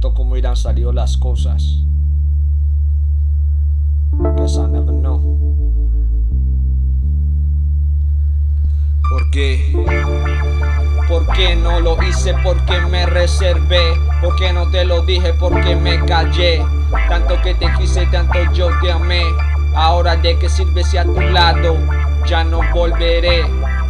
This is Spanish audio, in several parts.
pronto cómo irán saliendo las cosas. Guess I never know. ¿Por qué? ¿Por qué no lo hice? ¿Por qué me reservé? ¿Por qué no te lo dije? ¿Por qué me callé? Tanto que te quise, tanto yo te amé. Ahora de qué sirve si a tu lado ya no volveré.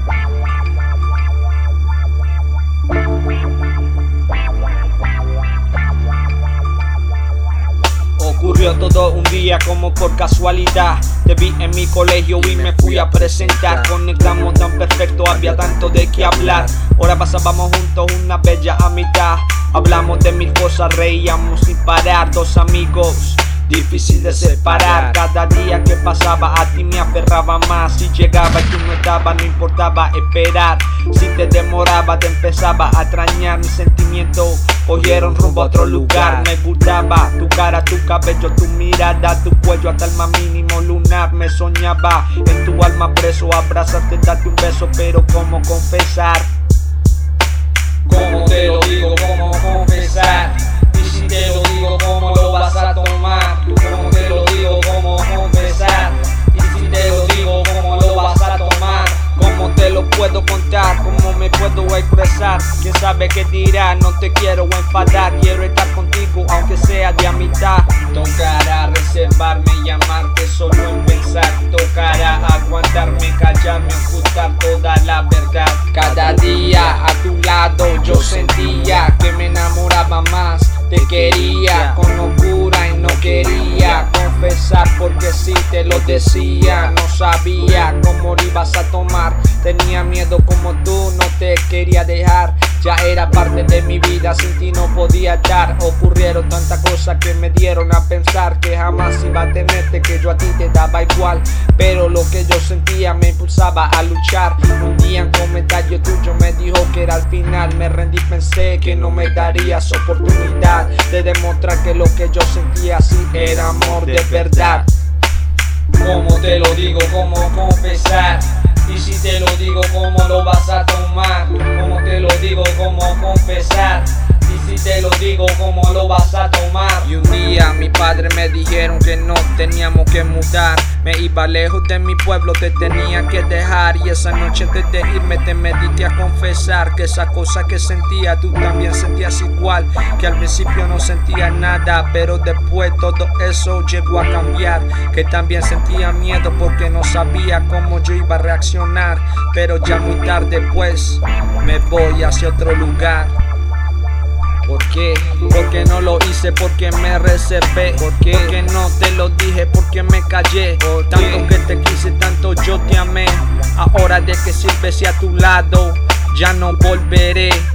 Ocurrió todo un día como por casualidad. Te vi en mi colegio y me fui a presentar. Conectamos tan perfecto, había tanto de qué hablar. Ahora pasábamos juntos una bella amistad. Hablamos de mil cosas, reíamos sin parar. Dos amigos, difícil de separar. Cada día que pasaba a ti me aferraba más. Si llegaba y tú no estabas, no importaba esperar. Si te demoraba te empezaba a extrañar. Mis sentimientos cogieron rumbo a otro lugar. Me gustaba tu cara, tu cabello, tu mirada, tu cuello hasta el más mínimo lunar. Me soñaba en tu alma preso, abrazarte, darte un beso, pero ¿cómo confesar? ¿Cómo te lo digo? ¿Cómo confesar? Y si te lo digo, ¿cómo lo vas a tomar? ¿Cómo te lo digo? ¿Cómo confesar? Y si te lo digo, ¿cómo lo vas a tomar? ¿Cómo te lo puedo contar? ¿Cómo me puedo expresar? ¿Quién sabe qué dirá? No te quiero enfadar, quiero estar contigo aunque sea de amistad. Tocará reservarme y amarte solo en pensar. Tocará aguantarme, callarme, ocultar toda la verdad. Cada día a tu lado yo sentía que me enamoraba más. Te quería con locura y no quería confesar porque si te lo decía. No sabía cómo lo ibas a tomar. Tenía miedo como tú, no te quería dejar. Ya era parte de mi vida, sin ti no podía estar. Ocurrieron tantas cosas que me dieron a pensar que jamás iba a tenerte, que yo a ti te daba igual. Pero lo que yo sentía me impulsaba a luchar. Un día un comentario tuyo me dijo que era el final. Me rendí, pensé que no me darías oportunidad de demostrar que lo que yo sentía sí era amor de verdad. ¿Cómo te lo digo? ¿Cómo confesar? Y si te lo digo, ¿cómo lo vas a tomar? ¿Cómo te lo digo? ¿Cómo confesar? Y si te lo digo, ¿cómo lo vas a tomar? Y un día mi padre me dijeron que no teníamos que mudar. Me iba lejos de mi pueblo, te tenía que dejar. Y esa noche antes de irme te medité a confesar que esa cosa que sentía tú también sentías igual. Que al principio no sentía nada, pero después todo eso llegó a cambiar. Que también sentía miedo porque no sabía cómo yo iba a reaccionar. Pero ya muy tarde pues me voy hacia otro lugar. ¿Por qué? Porque no lo hice, porque me reservé. ¿Por qué? Porque no te lo dije, porque me callé. Tanto que te quise, tanto yo te amé. Ahora de qué sirve si a tu lado ya no volveré.